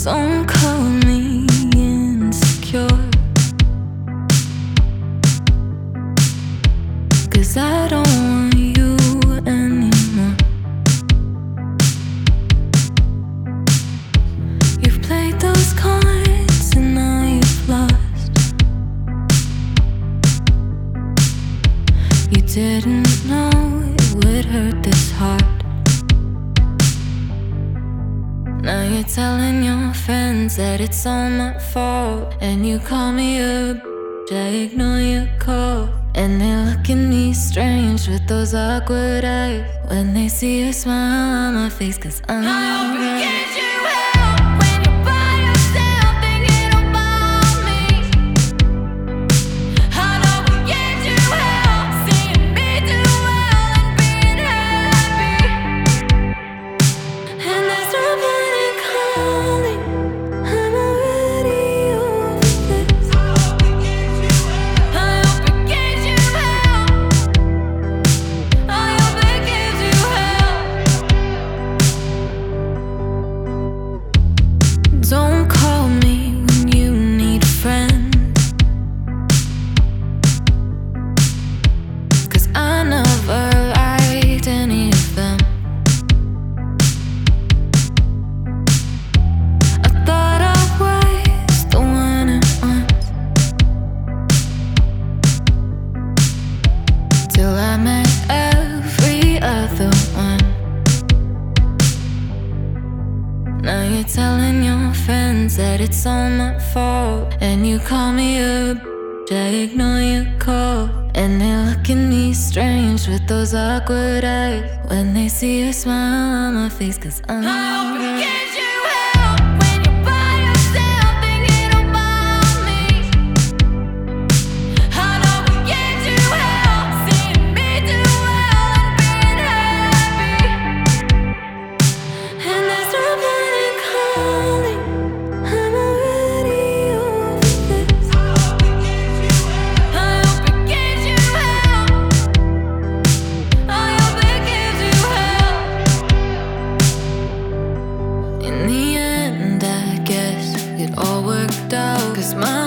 Don't call me insecure, 'cause I don't want you anymore. You've played those cards and now you've lost. You didn't know it would hurt this hard. Now you're telling your friends that it's all my fault, and you call me up, I ignore your call. And they look at me strange with those awkward eyes when they see a smile on my face, 'cause I'm alright. Don't call me when you need a friend, 'cause I never liked any of them. I thought I was the one at once, till I met every other one. Now you're telling your friends that it's all my fault, and you call me up, I ignore your call. And they look at me strange with those awkward eyes when they see a smile on my face, 'cause I'm alright. In the end, I guess it all worked out, 'cause my